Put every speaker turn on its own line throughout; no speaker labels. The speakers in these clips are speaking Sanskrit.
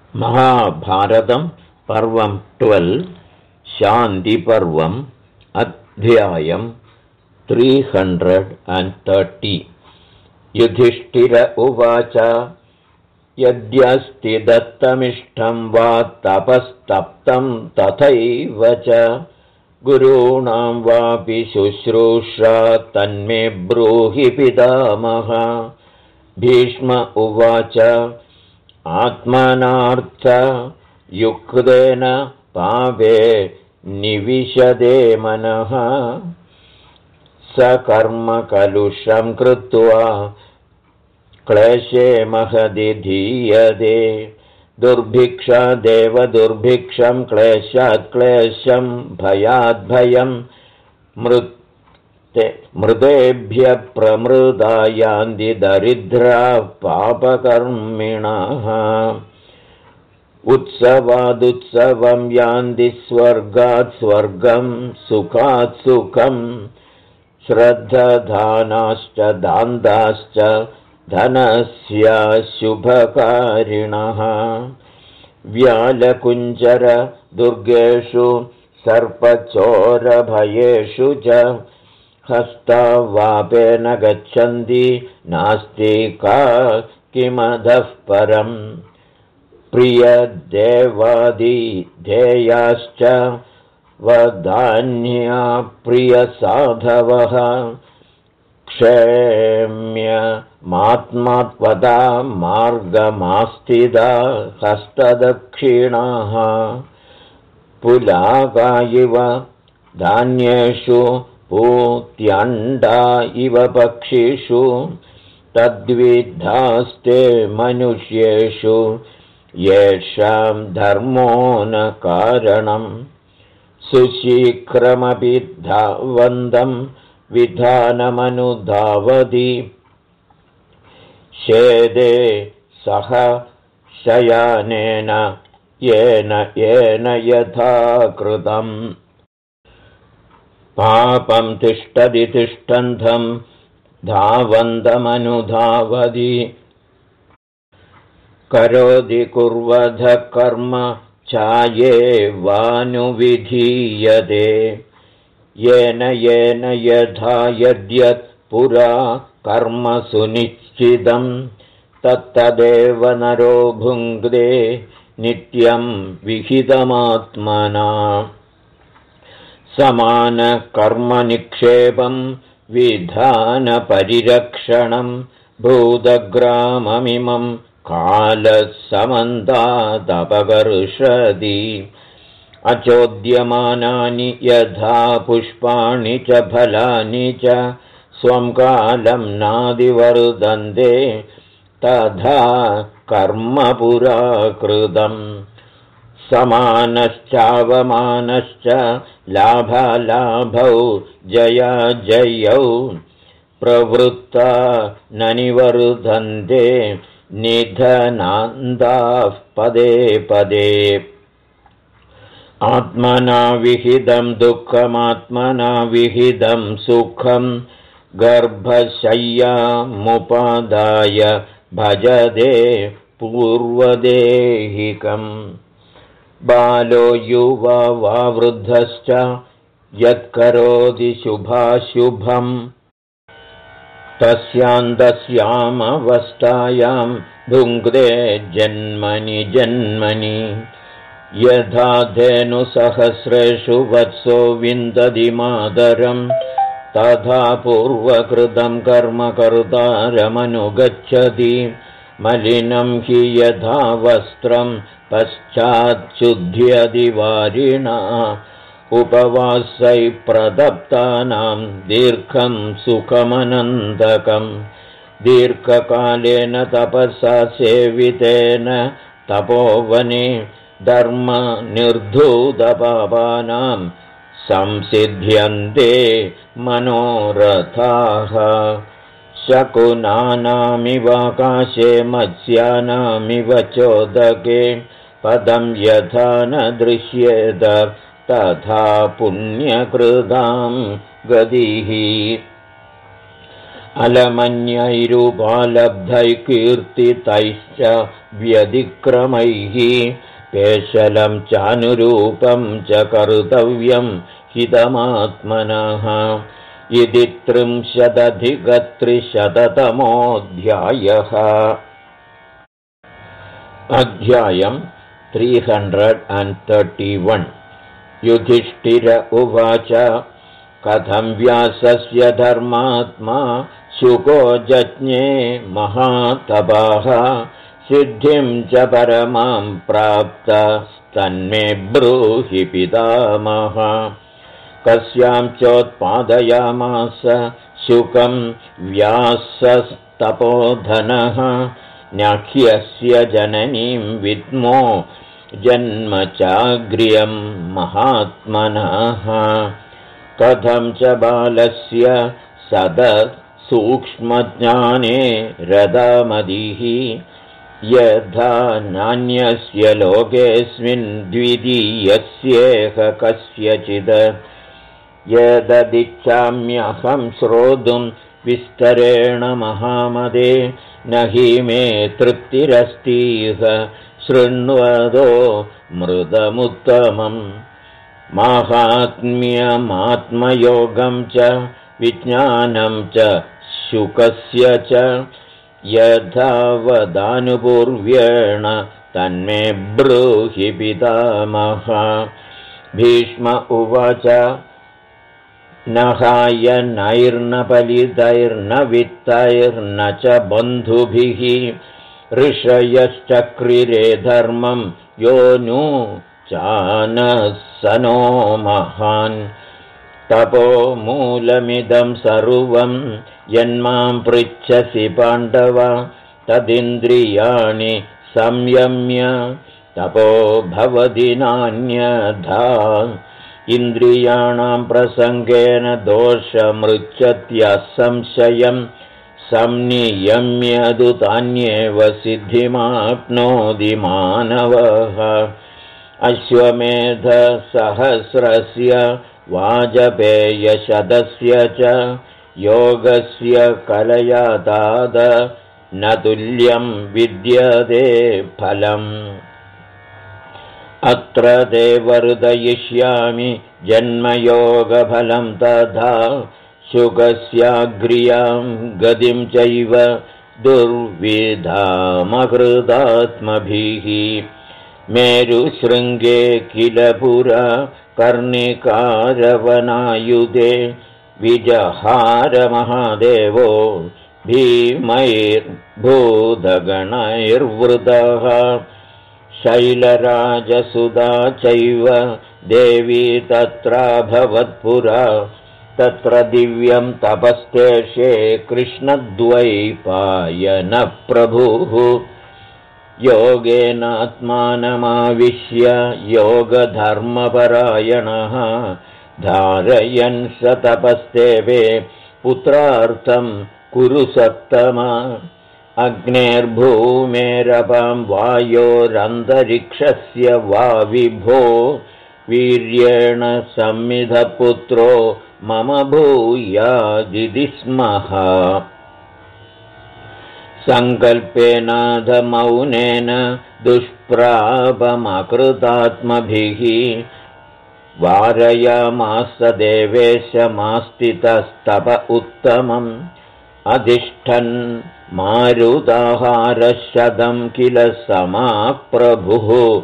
महाभारतं पर्वं 12 शान्तिपर्वम् अध्यायं 330 युधिष्ठिर उवाच यद्यस्ति दत्तमिष्टं वा तपस्तप्तं तथैव च गुरूणां वापि शुश्रूषा तन्मे ब्रूहि पितामह। भीष्म उवाच आत्मनार्थयुक्तेन पापे निविशदे मनः सकर्मकलुषं कृत्वा क्लेशे महदि धीयते दुर्भिक्षादेव दुर्भिक्षं क्लेशात् क्लेशं भयाद् भयं मृदेभ्य प्रमृदा यान्ति दरिद्रा पापकर्मिणः उत्सवादुत्सवं यान्ति स्वर्गात् स्वर्गं सुखात् सुखं श्रद्धदानाश्च दान्ताश्च धनस्य शुभकारिणः व्यालकुञ्जर दुर्गेषु सर्पचोरभयेषु च हस्तावापेन गच्छन्ति नास्ति का किमधः परम् प्रियदेवादिधेयाश्च वदान्या प्रियसाधवः क्षेम्यमात्मत्वदा मार्गमास्तिदा हस्तदक्षिणाः पुलाका इव धान्येषु पूत्यण्डा इव पक्षिषु तद्विद्धास्ते मनुष्येषु येषां धर्मो न कारणं सुशीघ्रमपि धावन्तं विधानमनुधावति शेदे सह शयानेन येन यथा कृतम् पापं तिष्ठति तिष्ठन्तं धावन्तमनुधावति करोति कुर्वधः कर्म चायेवानुविधीयते येन यथा यद्यत् पुरा कर्म सुनिश्चितं तत्तदेव नरो भुङ्क्ते नित्यं विहितमात्मना समानकर्मनिक्षेपं विधानपरिरक्षणं भूतग्राममिमं कालः समन्तादपकर्षति अचोद्यमानानि यथा पुष्पाणि च फलानि च स्वं कालं नादिवर्धन्ते तथा कर्म पुरा कृतम् समानश्चावमानश्च लाभालाभौ जयाजयौ प्रवृत्ता न निवर्धन्ते निधनान्ताः पदे पदे आत्मना विहितं दुःखमात्मना विहितं सुखं गर्भशय्यामुपादाय भजते पूर्वदेहिकम् बालो युवा वा वृद्धश्च यत्करोति शुभाशुभम् तस्यान्तस्यामवस्थायां भुङ्क्ते जन्मनि जन्मनि यथा धेनुसहस्रेषु वत्सो विन्दति मातरं तथा पूर्वकृतं कर्म कर्तारमनुगच्छति मलिनं हि यथा वस्त्रं पश्चाच्छुध्यति वारिणा उपवासै प्रदप्तानां दीर्घं सुखमनन्तकं दीर्घकालेन तपसा सेवितेन तपोवने धर्मनिर्धूतपापानां संसिद्ध्यन्ते मनोरथाः शकुनानामिवाकाशे मत्स्यानामिव चोदके पदं यथा न दृश्येत तथा पुण्यकृतां गतिः अलमन्यैरुपालब्धैः कीर्तितैश्च व्यतिक्रमैः पेशलं चानुरूपं च कर्तव्यं हितमात्मनः इति 30-300तमोऽध्यायः। अध्यायं 331। युधिष्ठिर उवाच कथं व्यासस्य धर्मात्मा शुको जज्ञे महातपः सिद्धिं च परमां प्राप्तस्तन्मे ब्रूहि पितामह। कस्यां चोत्पादयामास शुकं व्यासस्तपोधनः न्याख्यस्य जननीं विद्मो जन्म चाग्र्यं महात्मनः। कथं च बालस्य सदसूक्ष्मज्ञाने रदामदिः यथा नान्यस्य लोकेऽस्मिन् द्वितीयस्येह कस्यचित्। यददिच्छाम्यहं श्रोतुं विस्तरेण महामदे न हि मे तृप्तिरस्तीह शृण्वदो मृदमुत्तमम्। माहात्म्यमात्मयोगं च विज्ञानं च शुकस्य च यथा वदानुपूर्व्येण तन्मे ब्रूहि पितामह। भीष्म उवाच न हायनैर्न पलितैर्न वित्तैर्न च बन्धुभिः ऋषयश्चक्रिरे धर्मं यो नु चानसनो महान्। तपो मूलमिदं सर्वं यन्मां पृच्छसि पाण्डव तदिन्द्रियाणि संयम्य तपो भवति नान्यथा। इन्द्रियाणां प्रसङ्गेन दोषमृच्छत्यसंशयं संनियम्यदु तान्येव सिद्धिमाप्नोति मानवः। अश्वमेधसहस्रस्य वाजपेयशतस्य च योगस्य कलया ताद न तुल्यं विद्यते फलम्। अत्र ते वर्धयिष्यामि जन्मयोगफलं तथा शुकस्याग्र्यां गतिं चैव दुर्विधामकृतात्मभिः। मेरुशृङ्गे किल पुरा कर्णिकारवनायुधे विजहारमहादेवो भीमैर्भूतगणैर्वृतः। शैलराजसुधा चैव देवी तत्राभवत्पुरा तत्र दिव्यं तपस्तेषे कृष्णद्वैपायनप्रभुः। योगेनात्मानमाविश्य योगधर्मपरायणः धारयन् स तपस्तेवे पुत्रार्थं कुरु सत्तमा। अग्नेर्भूमेरपां वायोरन्तरिक्षस्य वा विभो वीर्येण संविधपुत्रो मम भूयादिति स्मः। सङ्कल्पेनाधमौनेन दुष्प्रापमकृतात्मभिः वारयामास देवेशमास्तितस्तप उत्तमम्। अधिष्ठन् मारुताहारशतं किल समाप्रभुः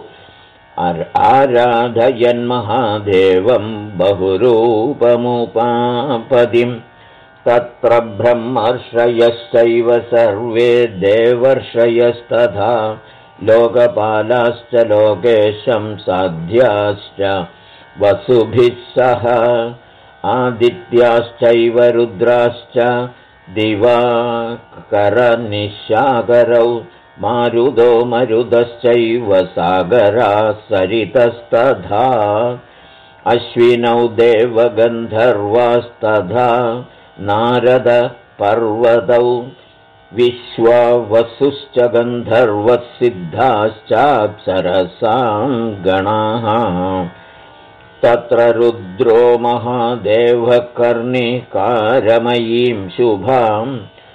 आराधयन्महादेवं बहुरूपमुपापदिम्। तत्र ब्रह्मर्षयश्चैव सर्वे देवर्षयस्तथा लोकपालाश्च लोकेशं साध्याश्च वसुभिः सह आदित्याश्चैव रुद्राश्च दिवाकरनिशाकरौ मारुतो मरुतश्चैव सागराः सरितस्तथा अश्विनौ देवगन्धर्वास्तथा नारद पर्वतौ विश्वावसुश्च गन्धर्वसिद्धाश्चाप्सरसां गणाः। तत्र रुद्रो महादेवः कर्णिकारमयीं शुभां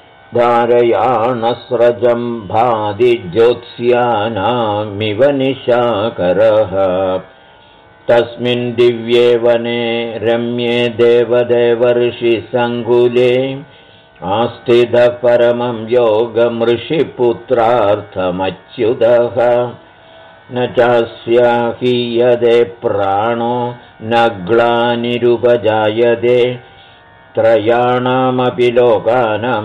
धारयाणस्रजं भादिज्योत्स्यानामिव निशाकरः तस्मिन् दिव्ये वने रम्ये देवदेवर्षिसङ्कुले आस्थितः परमं योगमृषिपुत्रार्थमच्युतः न चास्याहीयते प्राणो न ग्लानिरुपजायते त्रयाणामपि लोकानां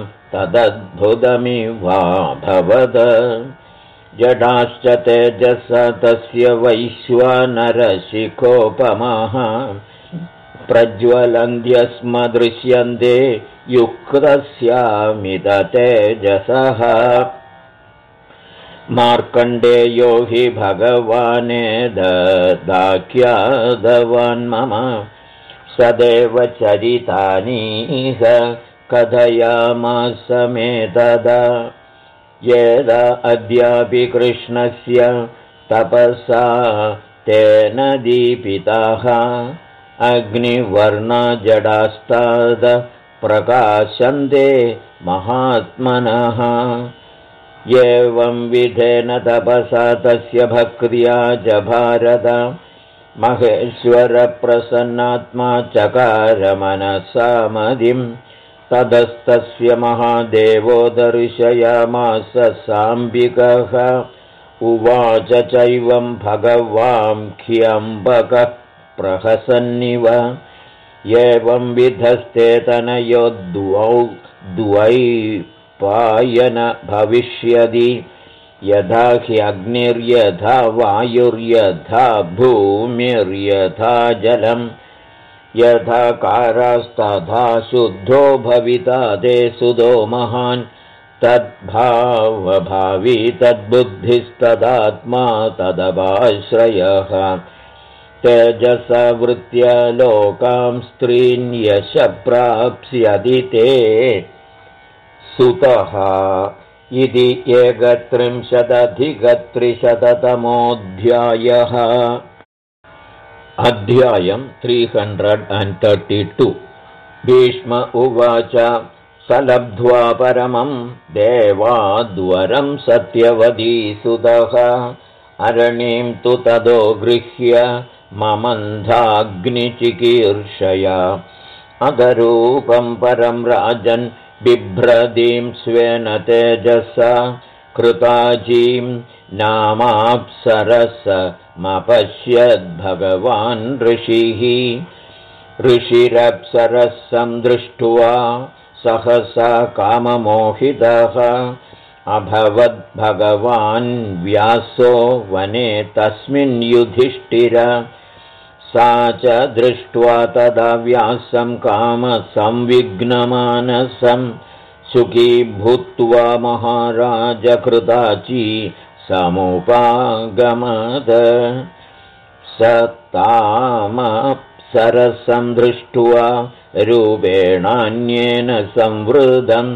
तदद्भुतमिवाभवत् जडाश्च तेजस तस्य वैश्वानरशिखोपमाः प्रज्वलन्त्यस्म दृश्यन्ते युक्तस्यामिततेजसः मार्कण्डेयो हि भगवानेददाख्यातवान् मम सदैव चरितानीह कथयामास मे तदा यदा अद्यापि कृष्णस्य तपसा तेन दीपिताः अग्निवर्णा जडास्ताद प्रकाशन्ते महात्मनः एवं विधेन तपसा तस्य भक्त्या च भारत महेश्वरप्रसन्नात्मा चकार मनसा मदिं ततस्तस्य महादेवो दर्शयामास साम्बिकः उवाच चैवं भगवांख्यम्बकः प्रहसन्निव एवं विधस्ते तनयो द्वैपायन भविष्यति यथा ह्यग्निर्यथा वायुर्यथा भूमिर्यथा जलम् यथा कारास्तथा शुद्धो भविता ते सुदो महान् तद्भावभावी तद्बुद्धिस्तदात्मा तदपाश्रयः तेजसा वृत्या लोकां स्त्रीन् यश प्राप्स्यति ते सुतः इति 31अधिकत्रिशततमोऽध्यायः अध्यायं 332 भीष्म उवाच स लब्ध्वा परमं देवाद्वरं सत्यवतीसुतः अरणिं तु ततो गृह्य ममन्धाग्निचिकीर्षया अधरूपं परं राजन् बिभ्रतीं स्वेन तेजसा कृताजीं नामाप्सरसमपश्यद्भगवान् ऋषिरप्सरसं दृष्ट्वा सहसा काममोहितः अभवद्भगवान् व्यासो वने तस्मिन् युधिष्ठिर सा च दृष्ट्वा तदा व्यासं कामसंविघ्नमानसं सुखी भूत्वा महाराज कृताची समुपागमद स तामप्सरसं दृष्ट्वा रूपेणान्येन संवृतं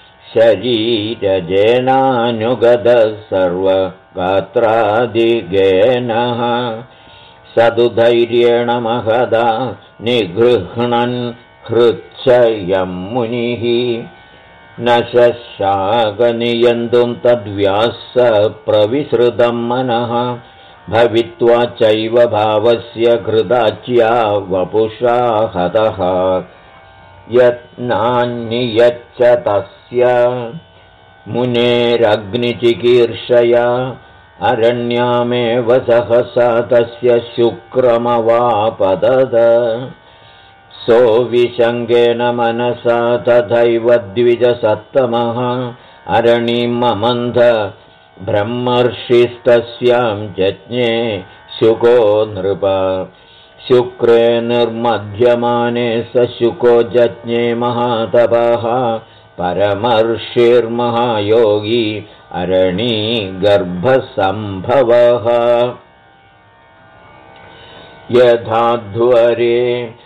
शरीरजेनानुगतः सर्वगात्रादिगेनः सदुधैर्येण महदा निगृह्णन् हृच्छयं मुनिः न शशाकनियन्तुं तद्व्यास प्रविसृतं मनः भवित्वा चैव भावस्य कृताच्या वपुषा हतः यत्नान्नियच्च तस्य मुनेरग्निचिकीर्षया अरण्यामेव सहसा तस्य शुक्रमवापतद सोऽविशङ्गेन मनसा तथैव द्विजसत्तमः अरणिं ममन्थ ब्रह्मर्षिस्तस्यां जज्ञे शुको नृप शुक्रे निर्मध्यमाने स शुको जज्ञे महातपः परमर्षिर्महायोगी अरणी गर्भसम्भवः यथाध्वरे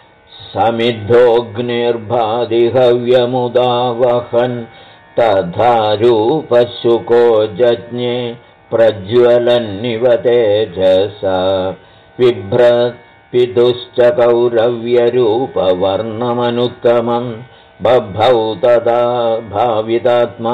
समिद्धोऽग्निर्बाधिहव्यमुदावहन् तथा रूपशुको जज्ञे प्रज्वलन्निव तेजसा पितुश्च कौरव्यरूपवर्णमनुत्तमं बभौ तदा भावितात्मा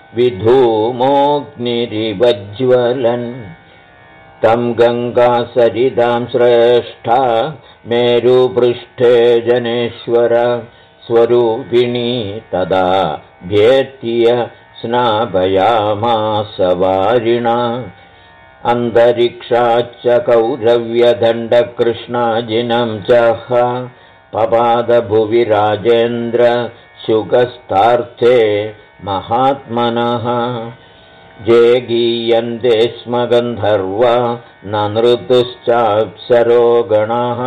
विधूमोऽग्निरिवज्ज्वलन् तं गङ्गासरितां श्रेष्ठा मेरुपृष्ठे जनेश्वर स्वरूपिणी तदा भेत्य स्नापयामास वारिणा अन्तरिक्षाच्च कौरव्यदण्डकृष्णाजिनं चह पपादभुवि राजेन्द्र शुकस्तार्थे महात्मनः जेगीयन्ते स्म गन्धर्वा न नृतुश्चाप्सरो गणाः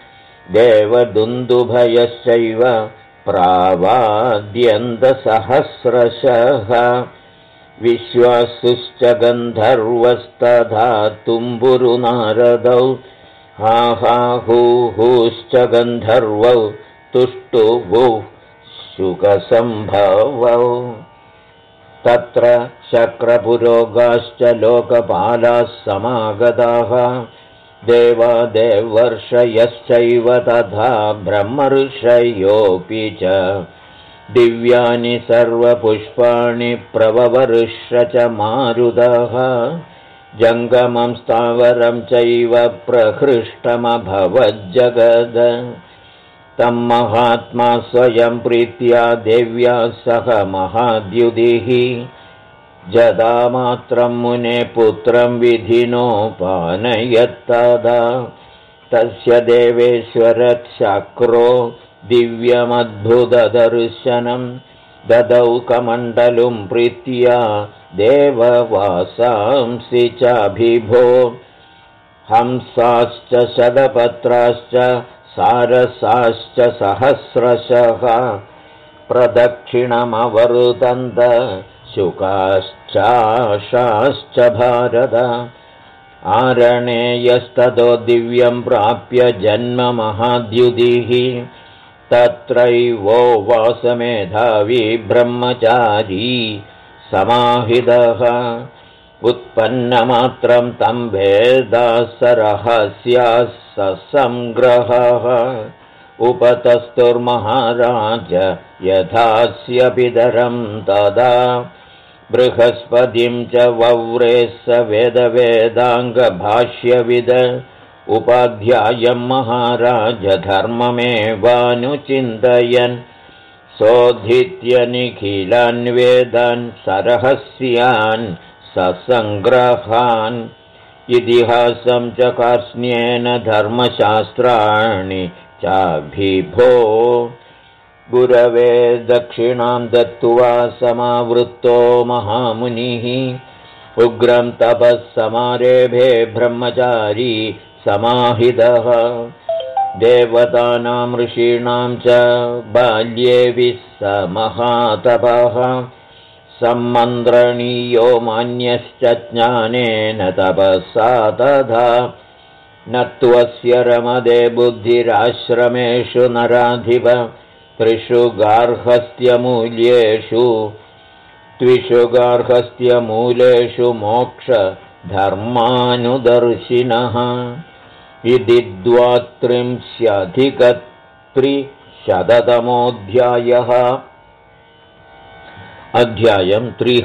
देवदुन्दुभयश्चैव प्रावाद्यन्तसहस्रशः विश्वासुश्च गन्धर्वस्तथा तुम्बुरुनारदौ हाहाहूहुश्च गन्धर्वौ तुष्टुवुः शुकसम्भवौ तत्र शक्रपुरोगाश्च लोकपालाः समागताः देवादेवर्षयश्चैव तथा ब्रह्मर्षयोऽपि च दिव्यानि सर्वपुष्पाणि प्रववर्ष च मारुतः जङ्गमं स्थावरं चैव प्रहृष्टमभवज्जगद तं महात्मा स्वयं प्रीत्या देव्या सह महाद्युतिः जदामात्रं मुने पुत्रं विधिनोपानयत्तदा तस्य देवेश्वरशक्रो दिव्यमद्भुतदर्शनं ददौ कमण्डलुं प्रीत्या देववासांसि चाभिभो हंसाश्च शतपत्राश्च सारसाश्च सहस्रशः प्रदक्षिणमवरुतन्त शुकाश्चाशाश्च भारत आरणेयस्ततो दिव्यं प्राप्य जन्म महाद्युतिः तत्रैवो वासमेधावी ब्रह्मचारी समाहितः उत्पन्नमात्रं तं भेदासरहस्याः ससंग्रहः उपतस्तुर्महाराज यथास्य पितरं तदा बृहस्पतिं च वव्रे स वेदवेदाङ्गभाष्यविद उपाध्यायं महाराज धर्ममेवानुचिन्तयन् सोऽधीत्य निखिलान् वेदान् सरहस्यान् ससङ्ग्रहान् इतिहासं च कार्ष्ण्येन धर्मशास्त्राणि चाभिभो गुरवे दक्षिणां दत्त्वा समावृत्तो महामुनिः उग्रं तपः समारेभे ब्रह्मचारी समाहितः देवतानां ऋषीणां च बाल्ये विस्समहातपः सम्मन्त्रणीयो मान्यश्च ज्ञानेन तपसा तथा नत्वस्य रमदे बुद्धिराश्रमेषु नराधिप त्रिषु गार्हस्थ्यमूलेषु मोक्षधर्मानुदर्शिनः इति 32,300तमोऽध्यायः अध्यायं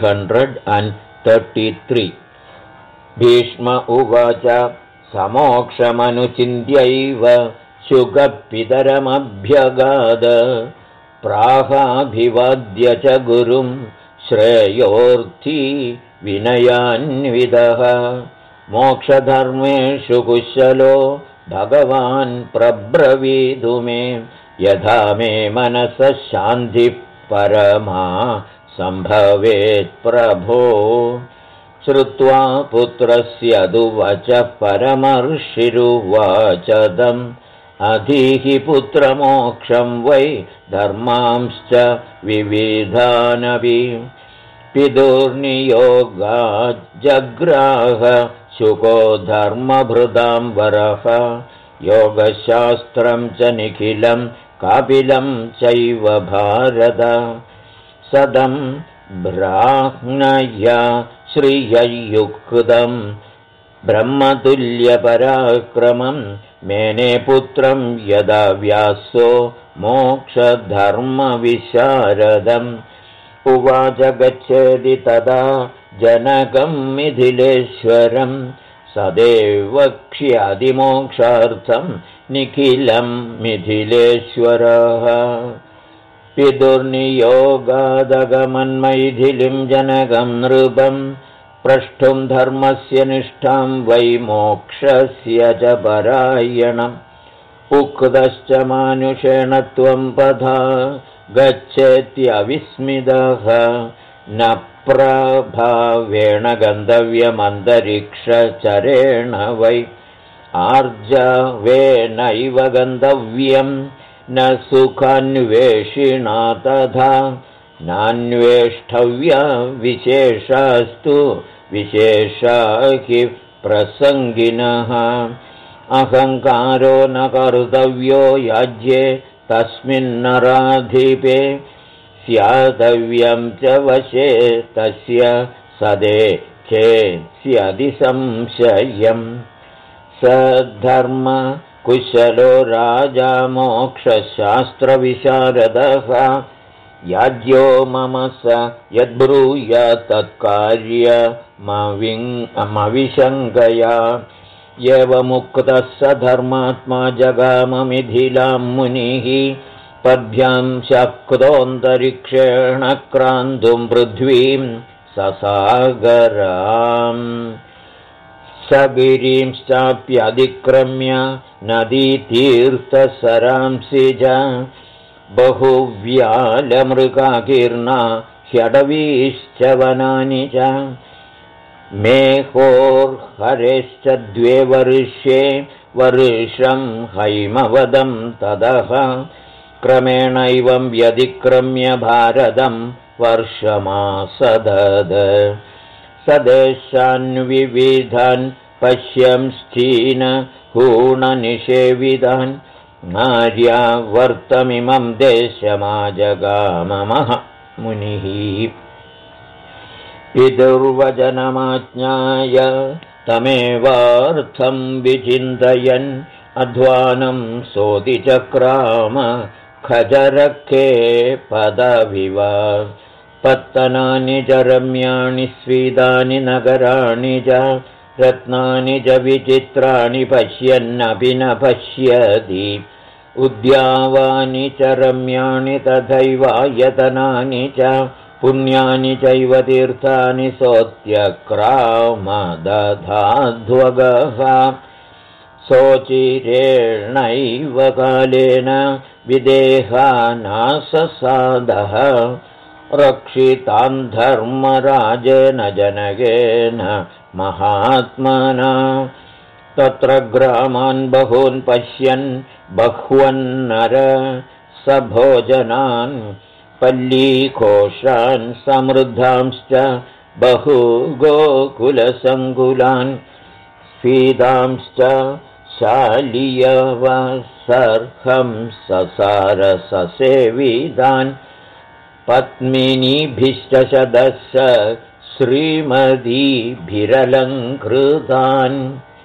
333 भीष्म उवाच समोक्षमनुचिन्त्यैव शुकपितरमभ्यगाद प्राहाभिवाद्य च गुरुं श्रेयोर्थी विनयान्वितः मोक्षधर्मेषु कुशलो भगवान् प्रब्रवीतु मे यथा मे मनसः शान्तिः परमा सम्भवेत् प्रभो श्रुत्वा पुत्रस्य दुवचः परमर्षिरुवाचदम् अधीहि पुत्रमोक्षं वै धर्मांश्च विविधानपि पितुर्नियोगाज्जग्राह शुको धर्मभृदां वरः योगशास्त्रं च निखिलं कापिलं चैव भारत सदं ब्राह्मणया श्रिययुक्तं ब्रह्मतुल्यपराक्रमं मेने पुत्रं यदा व्यासो मोक्षधर्मविशारदम् उवाच गच्छेदि तदा जनकं मिथिलेश्वरं सदेव वक्ष्यादिमोक्षार्थं निखिलं मिथिलेश्वरः पितुर्नियोगादगमन्मैथिलीं जनकं नृपं प्रष्टुं धर्मस्य निष्ठां वै मोक्षस्य च परायणम् उक्तश्च मानुषेण त्वं पथा गच्छेत्यविस्मितः न प्रभावेण गन्तव्यमन्तरिक्षचरेण वै आर्जवेनैव गन्तव्यं न सुखान्वेषिणा तथा नान्वेष्टव्या विशेषास्तु विशेषा हि प्रसङ्गिनः अहङ्कारो न कर्तव्यो याज्ये तस्मिन्नराधिपे स्यातव्यं च वशे तस्य सदे चेत्स्यतिसंशयम् स धर्म कुशलो राजा मोक्षशास्त्रविशारदः याज्यो मम स यद्ब्रूयात् तत्कार्यमविशङ्कया एवमुक्तः स धर्मात्मा जगाम मिथिलां मुनिः पद्भ्यां शक्तोऽन्तरिक्षेण क्रान्तुं पृथ्वीं ससागराम् स गिरींश्चाप्यतिक्रम्य नदीतीर्थसरांसि च बहुव्यालमृगाकीर्णा ह्यडवीश्च वनानि च मेहोर्हरेश्च 2 वर्षे वर्षं हैमवदं ततः क्रमेणैवं व्यतिक्रम्य भारतं वर्षमासदद सदेशान्विविधान् पश्यंश्चीन हूणनिषेवितान् नार्यावर्तमिमं देशमाजगाममः मुनिः पितुर्वचनमाज्ञाय तमेवार्थं विचिन्तयन् अध्वानं सोतिचक्राम खजरखे पदविव पत्तनानि च रम्याणि स्वीदानि नगराणि च रत्नानि च विचित्राणि पश्यन्नपि न पश्यति उद्यावानि च रम्याणि तथैवायतनानि च पुण्यानि चैव तीर्थानि सोऽत्यक्रामदधाध्वगः सोचिरेणैव कालेन विदेहानाससादः रक्षितान् धर्मराजेन जनकेन महात्मना तत्र ग्रामान् बहून् पश्यन् बह्वन्नर स भोजनान् पल्लीकोशान् समृद्धांश्च बहु गोकुलसङ्कुलान् स्फीतांश्च शालीयवसर्हं ससारससेवितान् पत्मिनीभिश्च शतश श्रीमतीभिरलङ्कृतान्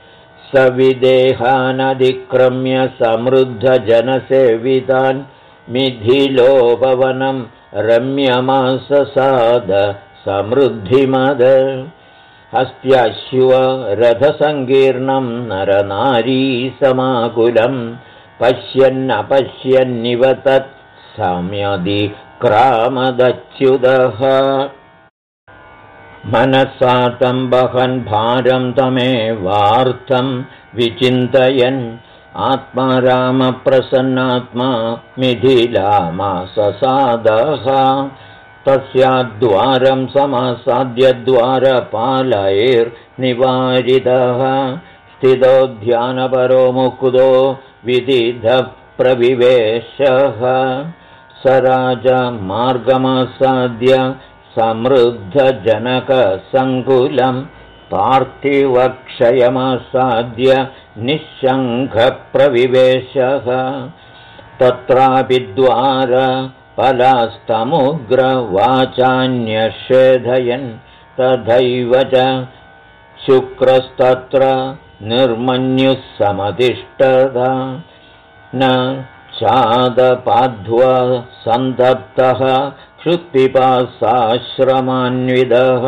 सविदेहानधिक्रम्य समृद्धजनसेवितान् मिथिलोपवनं रम्यमाससाद समृद्धिमद हस्त्याश्वरथसङ्कीर्णं नरनारी समाकुलं पश्यन्नपश्यन्निव तत् सम्यदिक्रामदच्युतः मनसा तं वहन् भारं तमेवार्थं विचिन्तयन् आत्मा रामप्रसन्नात्मा मिथिलामाससादः तस्याद्वारं समासाद्य द्वारपालैर्निवारितः स्थितो ध्यानपरो मुकुतो विदिधः प्रविवेशः स राजमार्गमासाद्य समृद्धजनकसङ्कुलं पार्थिवक्षयमासाद्य निःशङ्खप्रविवेशः तत्रापि द्वारफलास्तमुग्रवाचान्यषेधयन् तथैव च शुक्रस्तत्र निर्मन्युः समतिष्ठत न चादपाध्वा सन्तप्तः क्षुत्पिपासाश्रमान्विदः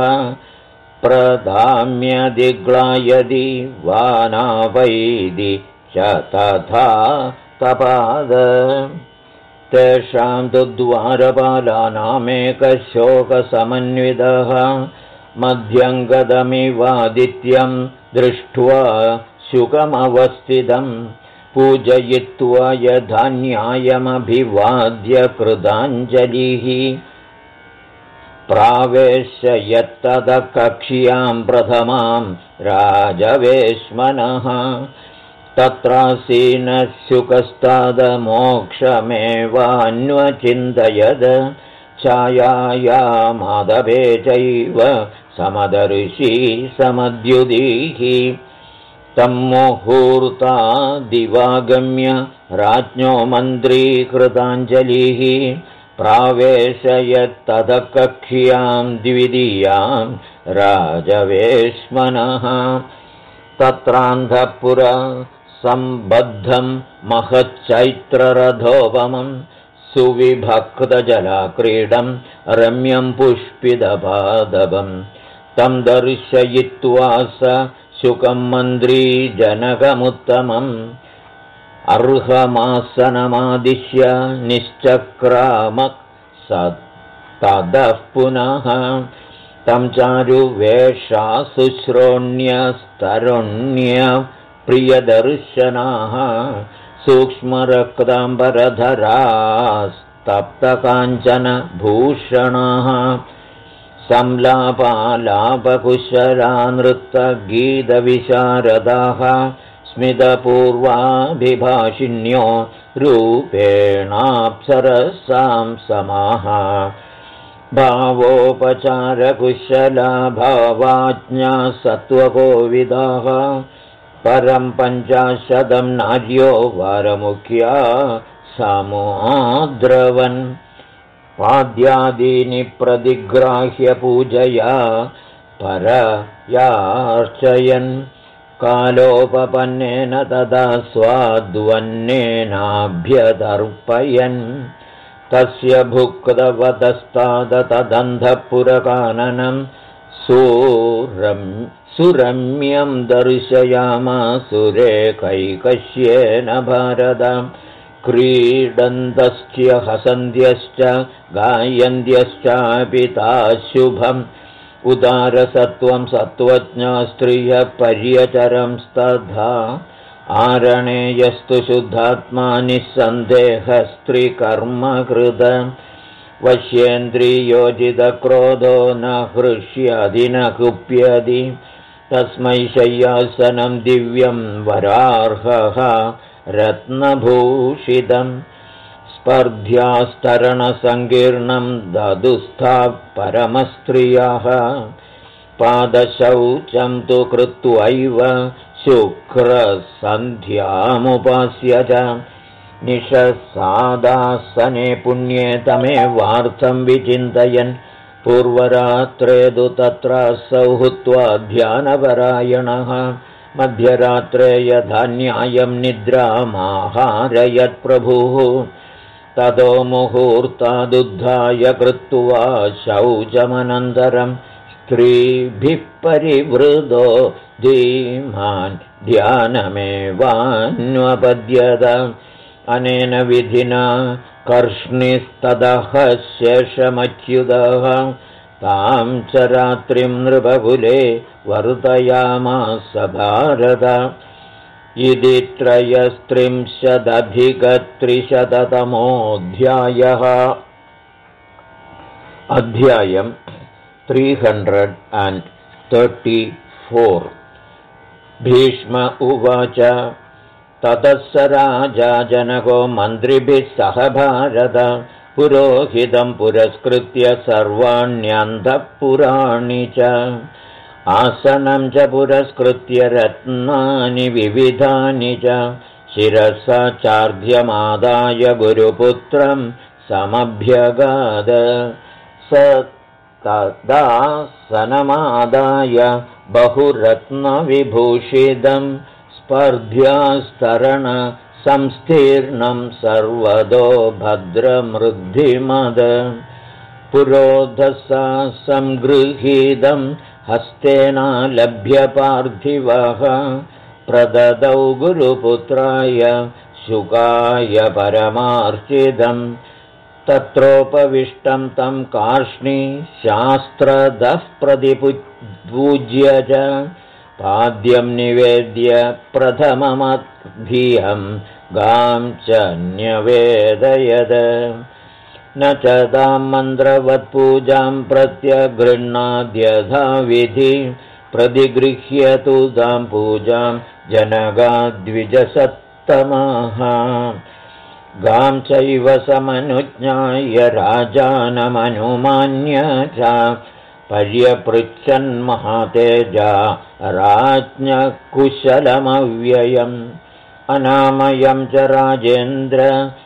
प्रदाम्यदिग्लायदि वानावैदि च तथा तपाद तेषां तु द्वारपालानामेकशोकसमन्वितः मध्यङ्गदमिवादित्यं दृष्ट्वा शुकमवस्थितं पूजयित्वा यथान्यायमभिवाद्य कृताञ्जलिः प्रावेश्य यत्ततः कक्ष्यां प्रथमां राजवेश्मनः तत्रासीनः शुकस्तादमोक्षमेवान्वचिन्तयद छायाया माधवे चैव समदर्शी समद्युदिः तं मुहूर्तादिवागम्य राज्ञो मन्त्रीकृताञ्जलिः प्रावेशयत्ततः कक्ष्यां द्वितीयां राजवेश्मनः तत्रान्धपुर सम्बद्धं महच्चैत्ररथोपमं सुविभक्तजलाक्रीडं रम्यं पुष्पितपादपं तं दर्शयित्वा स शुकं मन्त्री जनकमुत्तमम् अर्हमासनमादिश्य निश्चक्रामः स ततः पुनः तं चारुवेषाशुश्रोण्यस्तरुण्य प्रियदर्शनाः सूक्ष्मरक्ताम्बरधरास्तप्तकाञ्चनभूषणाः संलापालापकुशला नृत्तगीतविशारदाः स्मितपूर्वाभिभाषिण्यो रूपेणाप्सरसां समाः भावोपचारकुशला भावाज्ञा सत्त्वकोविदाः परं 50 नार्यो वारमुख्या समुद्रवन् पाद्यादीनि प्रतिग्राह्य पूजया परयार्चयन् कालोपपन्नेन तदा स्वाद्वन्नेनाभ्यदर्पयन् तस्य भुक्तवतस्तादतदन्धपुरकाननं सुरम्यं दर्शयामासुरेकैकस्येन भारत क्रीडन्तश्च हसन्त्यश्च गायन्त्यश्चापि ताशुभम् उदारसत्त्वं सत्त्वज्ञा स्त्रियः पर्यचरंस्तथा आरणे यस्तु शुद्धात्मा निःसन्देहस्त्रीकर्मकृत वश्येन्द्रियोजितक्रोधो न हृष्यदि न कुप्यदि तस्मै शय्यासनं दिव्यं वरार्हः रत्नभूषितं स्पर्ध्यास्तरणसङ्कीर्णं ददुस्था परमस्त्रियः पादशौचं तु कृत्वैव शुक्रसन्ध्यामुपास्य च निशसादासने पुण्ये तमेवार्थं विचिन्तयन् पूर्वरात्रे तु तत्रासौ हुत्वा ध्यानपरायणः मध्यरात्रे यथा न्यायं निद्रामाहारयत्प्रभुः ततो मुहूर्तादुद्धाय कृत्वा शौचमनन्तरं स्त्रीभिः परिवृतो धीमान् ध्यानमेवान्वपद्यत अनेन विधिना कर्ष्णिस्ततः शेषमच्युतः तां च रात्रिं नृपकुले वर्तयामास भारत इति 33अधिकत्रिशततमोऽध्यायः अध्यायं 334 भीष्म उवाच ततः स राजा जनको मन्त्रिभिः सह भारत पुरोहितं पुरस्कृत्य सर्वाण्यन्तःपुराणि च आसनं च पुरस्कृत्य रत्नानि विविधानि च शिरसा चार्ध्यमादाय गुरुपुत्रं समभ्यगाद स तदासनमादाय बहुरत्नविभूषितं स्पर्ध्यास्तरणसंस्तीर्णं सर्वतो भद्रमृद्धिमद पुरोधसा संगृहीतं हस्तेनालभ्य पार्थिवः प्रददौ गुरुपुत्राय शुकाय परमार्चितं तत्रोपविष्टं तं कार्ष्णी शास्त्रदः प्रतिपूज्य च पाद्यं निवेद्य प्रथममधियं गां च न्यवेदयद न च तां मन्त्रवत्पूजां प्रत्यगृह्णाद्यथा विधि प्रतिगृह्यतु तां पूजां जनकाद्विजसत्तमः गां चैव समनुज्ञाय राजानमनुमान्य च पर्यपृच्छन्महातेजा राज्ञकुशलमव्ययम् अनामयं च राजेन्द्र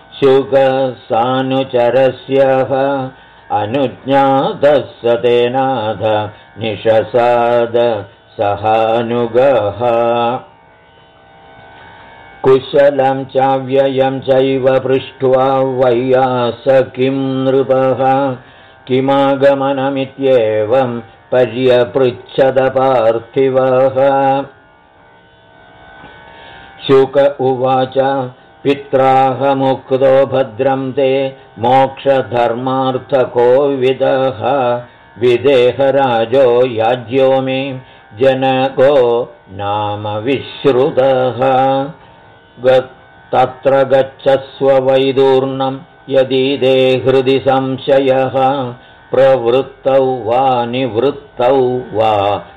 शुकसानुचरस्यः अनुज्ञातः स तेनाथ निशसाद सहानुगः कुशलं चाव्ययं चैव पृष्ट्वा वैयास किं नृपः किमागमनमित्येवं पर्यपृच्छद पार्थिवः शुक उवाच पित्राहमुक्तो भद्रं ते मोक्षधर्मार्थको विदः विदेहराजो याज्यो मे जनको नाम विश्रुतः तत्र गच्छस्व वैदूर्णं यदि ते हृदि संशयः प्रवृत्तौ वा निवृत्तौ वा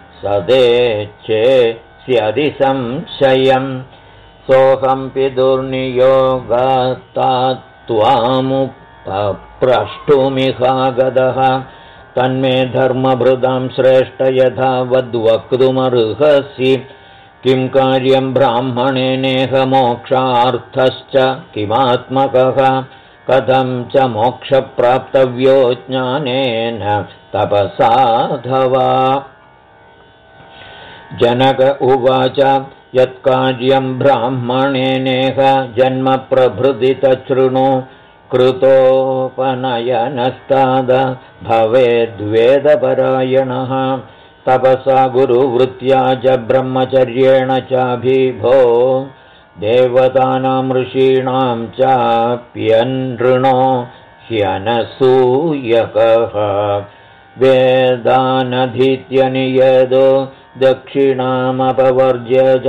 सदेच्छेस्यदि संशयम् सोऽहं पितुर्नियोगात्त्वामुपप्रष्टुमिहागतः तन्मे धर्मभृदां श्रेष्ठ यथा वद्वक्तुमर्हसि किं कार्यं ब्राह्मणेनेह मोक्षार्थश्च किमात्मकः कथं च मोक्षप्राप्तव्यो ज्ञानेन तपसाधवा जनक उवाच यत्कार्यं ब्राह्मणेनेह जन्म प्रभृति तच्छृणु कृतोपनयनस्ताद भवेद्वेदपरायणः तपसा गुरुवृत्त्या च ब्रह्मचर्येण चाभिभो देवतानां ऋषीणां चाप्यनृणो ह्यनसूयकः वेदानधीत्य नियतो दक्षिणामपवर्ज्य च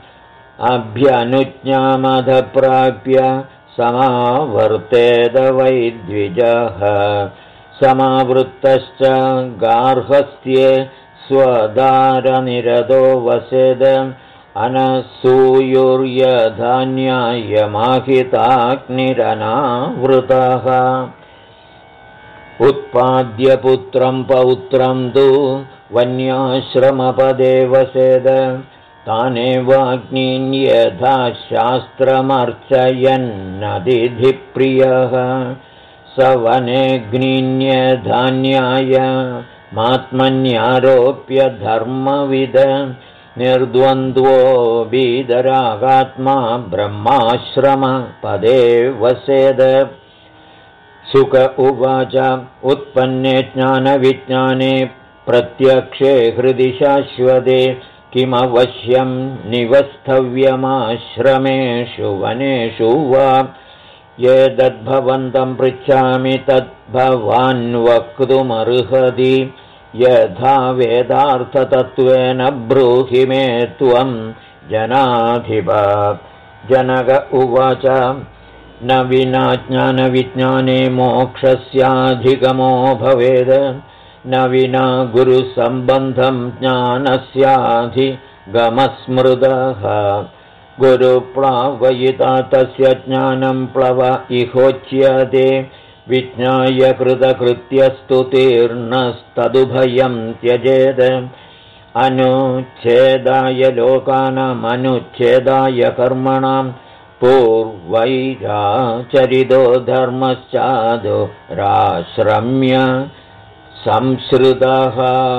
अभ्यनुज्ञामधप्राप्य समावर्तेद वैद्विजः समावृत्तश्च गार्हस्थ्ये स्वदारनिरतो वसेद अनसूयुर्यधान्यायमाहिताग्निरनावृतः उत्पाद्य पुत्रं पौत्रं तु वन्याश्रमपदे वसेद तानेवाग्नीन् यथा शास्त्रमर्चयन्नतिथिप्रियः स वनेऽग्निन्यधान्याय मात्मन्यारोप्य धर्मविद निर्द्वन्द्वो बीदरागात्मा ब्रह्माश्रमपदे वसेद शुक उवाच उत्पन्ने ज्ञानविज्ञाने प्रत्यक्षे हृदि शाश्वते किमवश्यं निवस्थव्यमाश्रमेषु वनेषु वा ये तद्भवन्तं पृच्छामि तद्भवान् वक्तुमर्हति यथा वेदार्थतत्त्वेन ब्रूहि मे त्वं जनाधिप जनक उवाच न विना ज्ञानविज्ञाने मोक्षस्याधिगमो भवेद न विना गुरुसम्बन्धं ज्ञानस्याधिगमस्मृतः गुरुप्लावयिता तस्य ज्ञानं प्लव इहोच्यते विज्ञाय कृतकृत्यस्तुतीर्णस्तदुभयं त्यजेद अनुच्छेदाय लोकानामनुच्छेदाय कर्मणां पूर्वैराचरितो धर्मश्चादो राश्रम्य संश्रितः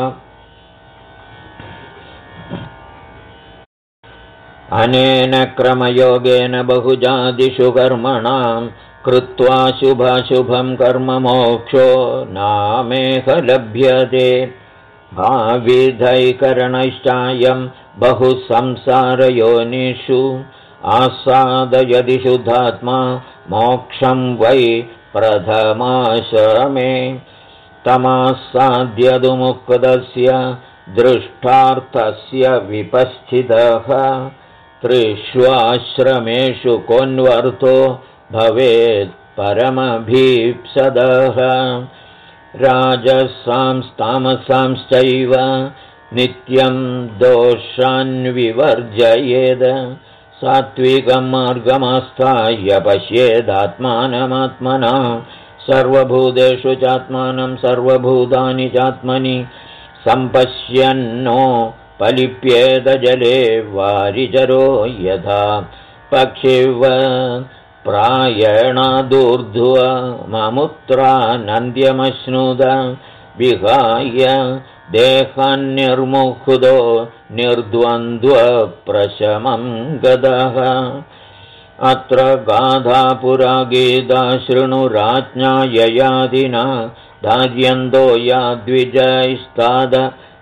अनेन क्रमयोगेन बहुजादिषु कर्मणां कृत्वा शुभाशुभं कर्म मोक्षो नामेह लभ्यते भाविधैकरणैश्चायं बहुसंसारयोनिषु आसादयदि शुद्धात्मा मोक्षं वै प्रथमाश्रमे तमासाद्यदुमुक्तस्य दृष्टार्थस्य विपस्थितः त्रिष्वाश्रमेषु कोन्वर्थो भवेत् परमभीप्सदः राजसांस्तामसांश्चैव नित्यं दोषान्विवर्जयेत् सात्विकं मार्गमास्थाय पश्येदात्मानमात्मना सर्वभूतेषु चात्मानं सर्वभूतानि चात्मनि सम्पश्यन्नो पलिप्येत जले वारिचरो यथा पक्षिव प्रायणादूर्ध्वममुत्रानन्द्यमश्नुत विहाय देहान्निर्मुक्तो निर्द्वन्द्वप्रशमं गतः अत्र गाथा पुरा गीता शृणुराज्ञा ययादिना धार्यन्तो याद्विजैस्ताद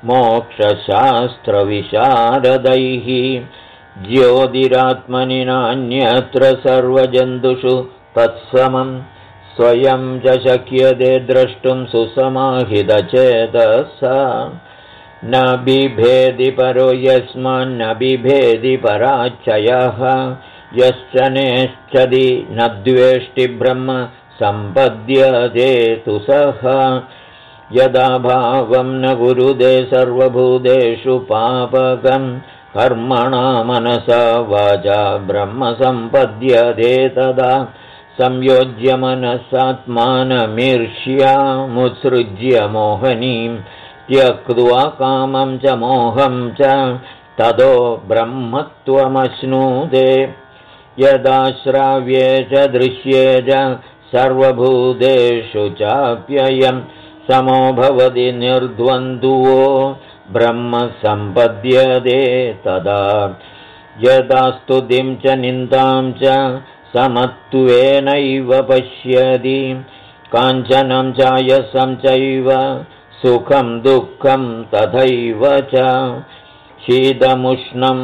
मोक्षशास्त्रविशारदैः ज्योतिरात्मनि नान्यत्र सर्वजन्तुषु तत्समं स्वयं च शक्यते द्रष्टुं सुसमाहितचेतसा न बिभेदि परो यस्मान्न बिभेदि पराच्चयः यश्च नेच्छति न द्वेष्टि ब्रह्म सम्पद्यते तु सः यदा भावं न कुरुते सर्वभूतेषु पापकं कर्मणा मनसा वाचा ब्रह्म सम्पद्यते तदा संयोज्य मनसात्मानमीर्ष्यामुत्सृज्य मोहनीं त्यक्त्वा कामं च मोहं च ततो ब्रह्मत्वमश्नुते यदा श्राव्ये च दृश्ये च सर्वभूतेषु चाप्ययं समो भवति निर्द्वन्द्वो ब्रह्म सम्पद्यते तदा यदा स्तुतिं च निन्दां च समत्वेनैव पश्यति काञ्चनं चायसं चैव सुखं दुःखं तथैव च शीतमुष्णं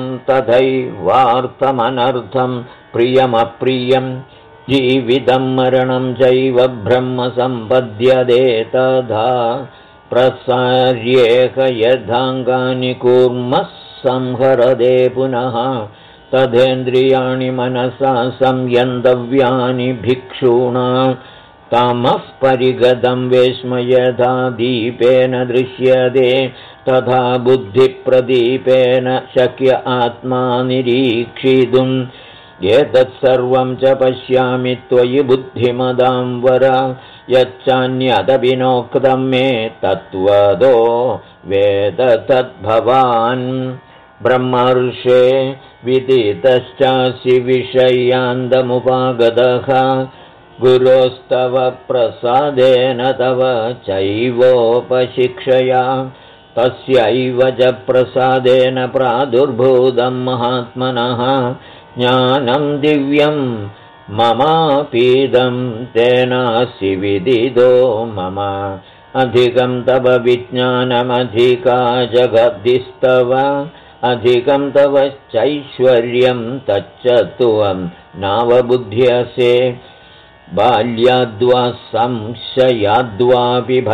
तथैवार्थमनर्थं प्रियमप्रियं जीवितं मरणं चैव ब्रह्म सम्पद्यते तथा प्रसार्येह यथाङ्गानि कूर्मः संहरदे पुनः तथेन्द्रियाणि मनसा संयन्तव्यानि भिक्षूणा तमः परिगतं वेश्म यथा दीपेन दृश्यते तथा बुद्धिप्रदीपेन शक्य आत्मा निरीक्षितुम् एतत् सर्वं च पश्यामि त्वयि बुद्धिमदां वर यच्चान्यदपि नोक्तं मे तत्त्वतो वेद तद्भवान् ब्रह्मर्षे विदितश्चासि विषयान्तमुपागतः गुरोस्तव प्रसादेन तव चैवोपशिक्षया तस्यैव च प्रसादेन प्रादुर्भूतं महात्मनः ज्ञानं दिव्यं ममापीदं तेनासि विदितो मम अधिकं तव विज्ञानमधिका जगद्दिस्तव अधिकं तव चैश्वर्यं तच्च त्वं नावबुध्यसे बाल्याद्वा संशयाद्वापि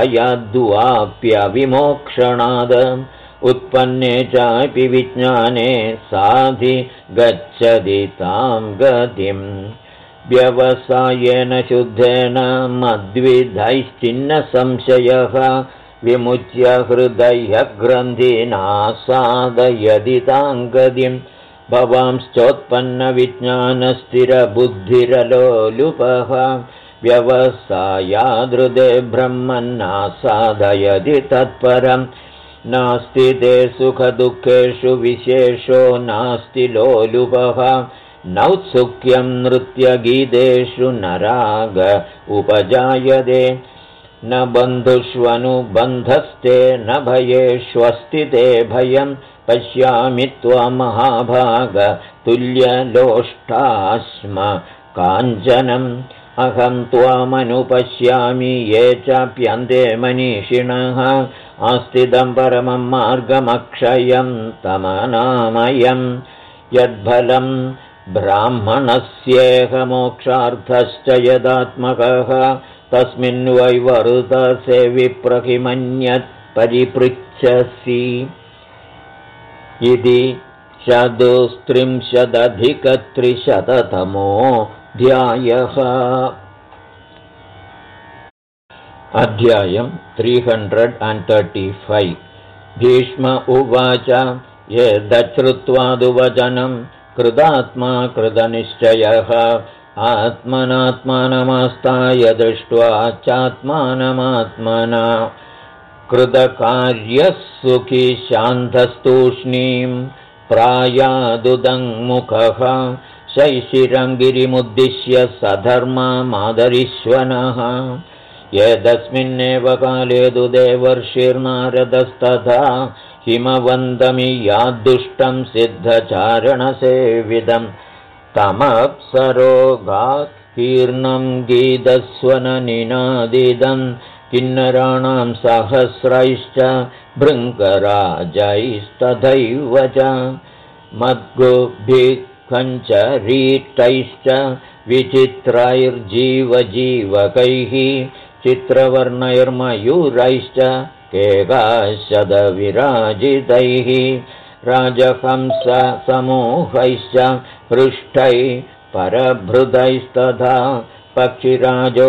भयाद्वाप्यविमोक्षणाद् उत्पन्ने चापि विज्ञाने साधि गच्छति तां गतिं व्यवसायेन शुद्धेन मद्विधैश्चिन्न संशयः विमुच्य हृदयग्रन्थिनासादयति तां गतिं भवांश्चोत्पन्नविज्ञानस्थिरबुद्धिरलोलुपः व्यवसायादृदे ब्रह्मन्नासादयति तत्परम् नास्ति ते सुखदुःखेषु विशेषो नास्ति लोलुपः नौत्सुक्यं नृत्यगीतेषु न राग उपजायते न बन्धुष्वनुबन्धस्ते न भयेष्वस्ति ते भयं पश्यामि त्वां महाभाग तुल्यलोष्टास्म काञ्चनम् अहं त्वामनुपश्यामि ये चाप्यन्ते मनीषिणः आस्तिदं परमं मार्गमक्षयं तमनामयम् यद्फलं ब्राह्मणस्येह मोक्षार्थश्च यदात्मकः तस्मिन् वैवर्तसे विप्रहिमन्यत् परिपृच्छसि इति 33अधिकत्रिशततमोऽध्यायः। अध्यायं 335 भीष्म उवाच यद्धश्रुत्वादुवचनं कृतात्मा कृतनिश्चयः आत्मनात्मानमास्ताय दृष्ट्वा चात्मानमात्मना कृतकार्यः सुखी शान्तस्तूष्णीं प्रायादुदङ्मुखः शैशिरं गिरिमुद्दिश्य सधर्ममादरिष्वनः यदस्मिन्नेव काले तु देवर्षिर्नारदस्तथा हिमवन्दमियाद्दुष्टं सिद्धचारणसेविदं तमप्सरोगाकीर्णं गीतस्वननिनादिदं किन्नराणां सहस्रैश्च भृङ्गराजैस्तथैव च मद्गुभिः विचित्रैर्जीवजीवकैः चित्रवर्णैर्मयूरैश्च केकाशदविराजितैः राजहंस समूहैश्च हृष्टैः परभृतैस्तथा पक्षिराजो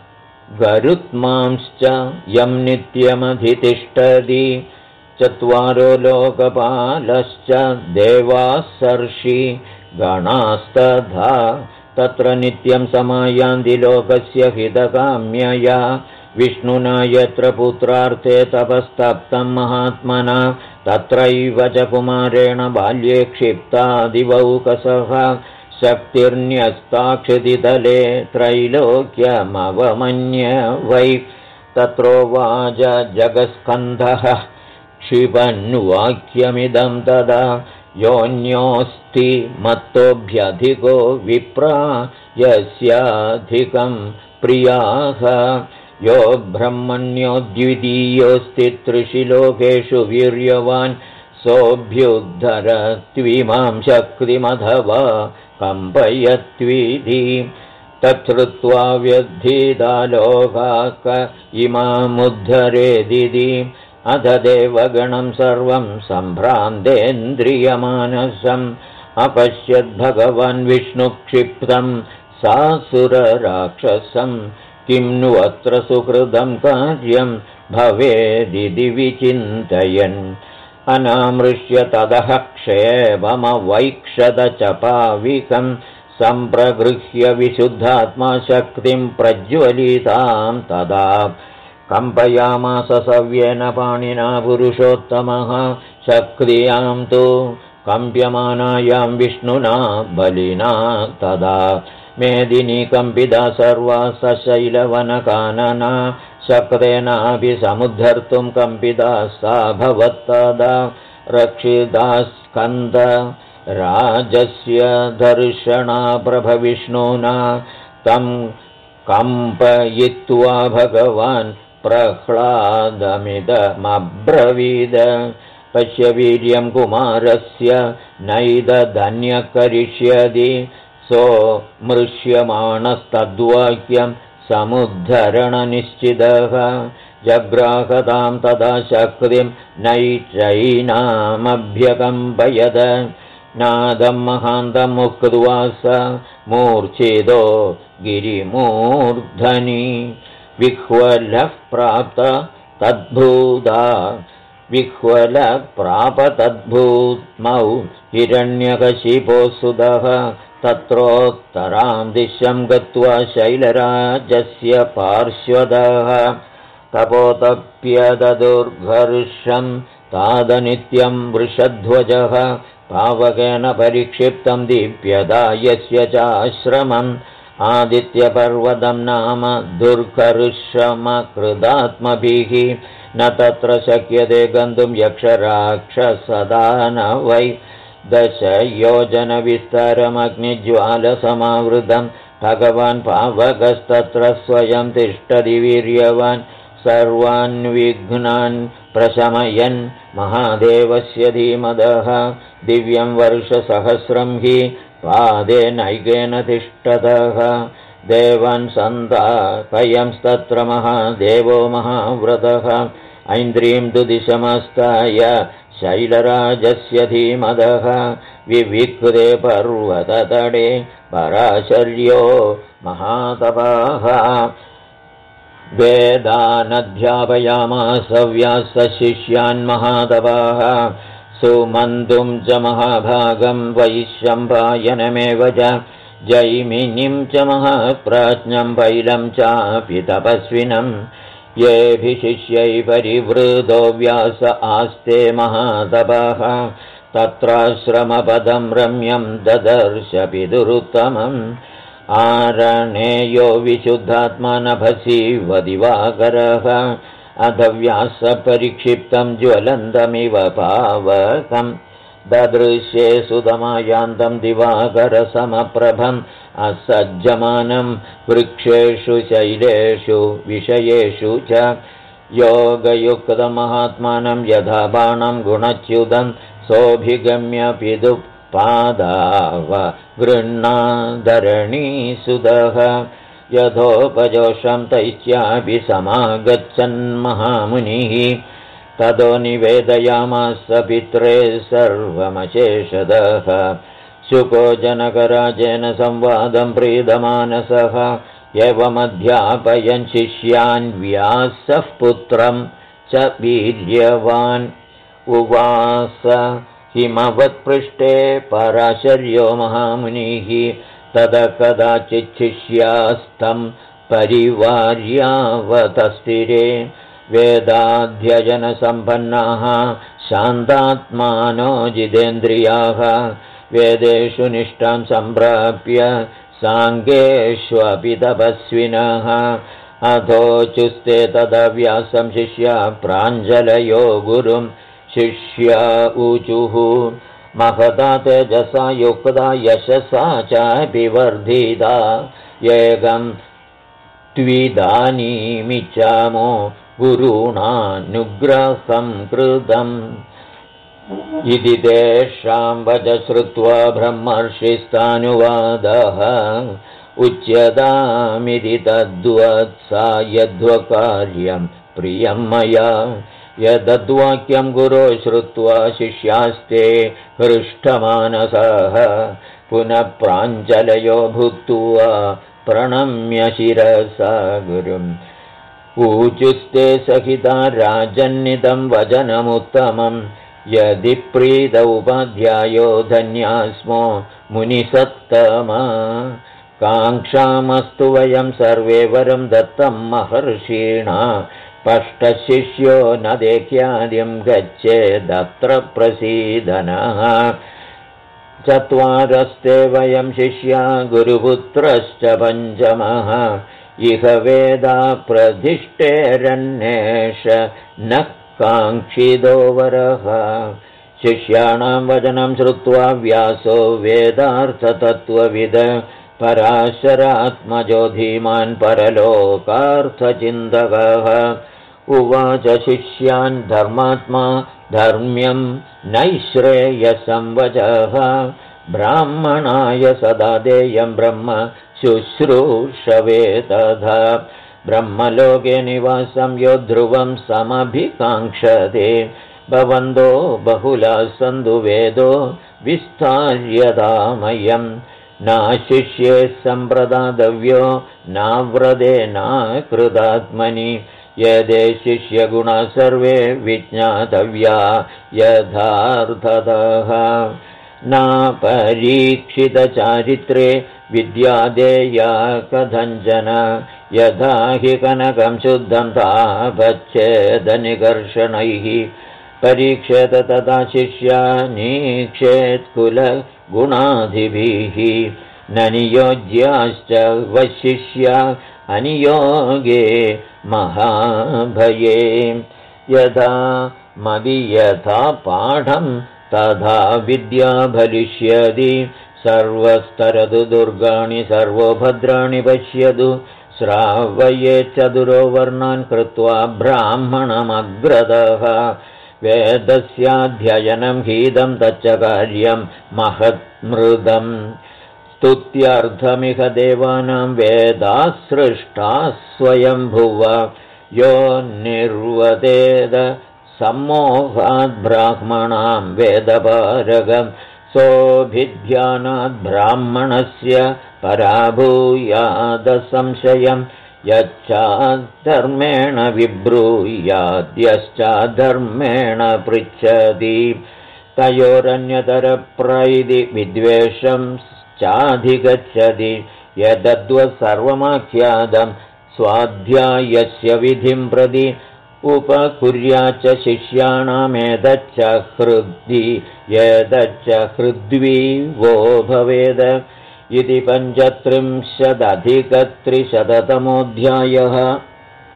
गरुत्मांश्च यं नित्यमधितिष्ठति चत्वारो लोकपालश्च देवासर्षि गणास्तथा तत्र नित्यं समायान्ति लोकस्य हितकाम्यया विष्णुना यत्र पुत्रार्थे तपस्तप्तं महात्मना तत्रैव च कुमारेण बाल्ये क्षिप्तादिवौकसः शक्तिर्न्यस्ताक्षितितले त्रैलोक्यमवमन्य वै तत्रोवाच जगस्कन्धः क्षिपन्वाक्यमिदं तदा योऽन्योऽस्ति मत्तोऽभ्यधिको विप्रा यस्याधिकं प्रियाः यो ब्रह्मण्यो द्वितीयोऽस्ति त्रिषु लोकेषु वीर्यवान् सोऽभ्युद्धरत्विमां शक्तिमथवा कम्पयत्विधि तच्छ्रुत्वा व्यद्धिता लोकाक इमामुद्धरेदिति अथ देवगणं सर्वं सम्भ्रान्तेन्द्रियमानसम् अपश्यद्भगवान् विष्णुक्षिप्तं सासुरराक्षसं किं नु अत्र सुकृतं कार्यं भवेदिति विचिन्तयन् अनामृष्य ततः क्षेममवैक्षत च पाविकं सम्प्रगृह्य विशुद्धात्मा शक्तिं प्रज्वलितां तदा कम्पयामास सव्येन पाणिना पुरुषोत्तमः शक्तियां तु कम्प्यमानायां विष्णुना बलिना तदा मेदिनी कम्पिता सर्वा सशैलवनकानना शक्तेनापि समुद्धर्तुं कम्पिता सा भवत्तदा रक्षिता स्कन्द राजस्य दर्शना प्रभविष्णुना तं कम्पयित्वा भगवान् प्रह्लादमिदमब्रवीद पश्य वीर्यं कुमारस्य नैदधन्यकरिष्यति सो मृष्यमाणस्तद्वाक्यं समुद्धरणनिश्चितः जग्राहतां तदा शक्तिं नैचैनामभ्यकम्पयद नादं महान्तमुक्त्वा स मूर्छितो गिरिमूर्धनि विह्वलः प्राप्त तद्भूतमौ हिरण्यकशिपो सुतः तत्रोत्तरां दिशं गत्वा शैलराजस्य पार्श्वतः तपोतप्यदुर्घर्षं तादनित्यं वृषध्वजः पावकेन परिक्षिप्तं दीप्यदा यस्य चाश्रमं आदित्यपर्वतं नाम दुर्गर्षमकृदात्मभिः न तत्र शक्यते गन्तुं यक्षराक्षसदानवै 10 योजनविस्तारमग्निज्वालसमावृतं भगवान् पावकस्तत्र स्वयं तिष्ठति वीर्यवान् सर्वान् विघ्नान् प्रशमयन् महादेवस्य धीमदः दिव्यं वर्षसहस्रं हि पादेनैकेन तिष्ठतः देवान् सन्तापयंस्तत्र महादेवो महाव्रतः ऐन्द्रीं तु दिशमस्ताय शैलराजस्य धीमदः विविक्ते पर्वततडे पराशर्यो महातपः वेदानध्यापयामास व्यासशिष्यान् महातपः सुमन्तुं च महाभागं वैशम्पायनमेव च जैमिनीं च महाप्राज्ञं पैलं चापि तपस्विनं येभिः शिष्यै परिवृतो व्यास आस्ते महातपः तत्राश्रमपदं रम्यं ददर्श पितुरुत्तमम् आरणेयो विशुद्धात्मनभसीव दिवाकरः अध व्यासपरिक्षिप्तं ज्वलन्तमिव पावकम् ददृश्ये सुतमायान्तं दिवाकरसमप्रभम् असज्जमानं वृक्षेषु शैलेषु विषयेषु च योगयुक्तमहात्मानं यथा बाणं गुणच्युतं सोऽभिगम्य पितुपादाव गृह्णाधरणीसुतः यथोपजोषं तैश्चापि समागच्छन्महामुनिः ततो निवेदयामास पित्रे सर्वमशेषदः शुको जनकराजेन संवादं प्रीतमानसः एवमध्यापयन् शिष्यान् व्यासः पुत्रं च वीर्यवान् उवास हिमवत्पृष्ठे पराशर्यो महामुनिः तदा कदाचित् शिष्यास्तं परिवार्यावतस्थिरे वेदाध्ययनसम्पन्नाः शान्तात्मानो जितेन्द्रियाः वेदेषु निष्ठां सम्प्राप्य साङ्गेष्वपि तपस्विनः अथोचुस्ते तदा व्यासं शिष्या प्राञ्जलयो गुरुं शिष्या ऊचुः महता तेजसा युक्ता यशसा चापि वर्धिता एकं त्विदानीमिच्छामो गुरूणानुग्रहं कृतम् इति तेषां वच श्रुत्वा ब्रह्मर्षिस्तानुवादः उच्यतामिति तद्वत्सा यद्वकार्यं प्रियं मया यदद्वाक्यं गुरो श्रुत्वा शिष्यास्ते हृष्टमानसः पुनः प्राञ्जलयो भूत्वा प्रणम्य शिरसा गुरुम् ऊचुस्ते सहिता राजन्नितं वचनमुत्तमम् यदि प्रीत उपाध्यायो धन्या स्मो मुनिसत्तमा काङ्क्षामस्तु वयं सर्वे वरं दत्तं महर्षिणा पष्टशिष्यो न देख्यादिं गच्छेदत्र प्रसीदनः चत्वारस्ते वयं शिष्या गुरुपुत्रश्च पञ्चमः इह वेदा प्रतिष्ठेरन्नेष न काङ्क्षितो वरः शिष्याणां वचनं श्रुत्वा व्यासो वेदार्थतत्त्वविद पराशरात्मजो धीमान् परलोकार्थचिन्तकः उवाच शिष्यान् धर्मात्मा धर्म्यं नैश्रेयसं वचः ब्राह्मणाय सदा देयं ब्रह्म शुश्रूषवे तथा ब्रह्मलोके निवासं यो ध्रुवं समभिकाङ्क्षते भवन्तो बहुलाः सन्तु वेदो विस्तार्यतामयं नाशिष्ये सम्प्रदातव्यो नाव्रते नाकृतात्मनि यदे शिष्यगुणाः सर्वे विज्ञातव्या यथार्थतः नापरीक्षितचारित्रे विद्यादेया कथञ्चन यथा हि कनकं शुद्धं तापच्छेदनिकर्षणैः परीक्षेत तथा शिष्यानीक्षेत् कुलगुणाधिभिः न नियोज्याश्च वशिष्या अनियोगे महाभये यथा मदीयथा पाठं तथा विद्या भलिष्यति सर्वस्तरतु दुर्गाणि सर्वो भद्राणि पश्यतु श्रावये चतुरो वर्णान् कृत्वा ब्राह्मणमग्रतः वेदस्याध्ययनं हीदं तच्च कार्यं महत्मृदम् स्तुत्यर्थमिह देवानां वेदाः सृष्टाः स्वयंभुव यो निर्वदेद सम्मोहाद्ब्राह्मणां वेदपारगम् सोऽभिध्यानाद्ब्राह्मणस्य पराभूयादसंशयम् यच्चाद्धर्मेण विब्रूयाद्यश्चाद्धर्मेण पृच्छति तयोरन्यतरप्रैति विद्वेषं चाधिगच्छति यदद्वत् सर्वमाख्यातं स्वाध्यायस्य विधिं प्रति उपकुर्याच्च शिष्याणामेतच्च हृदि एतच्च हृद्वि वो भवेद इति 35-300तमोऽध्यायः।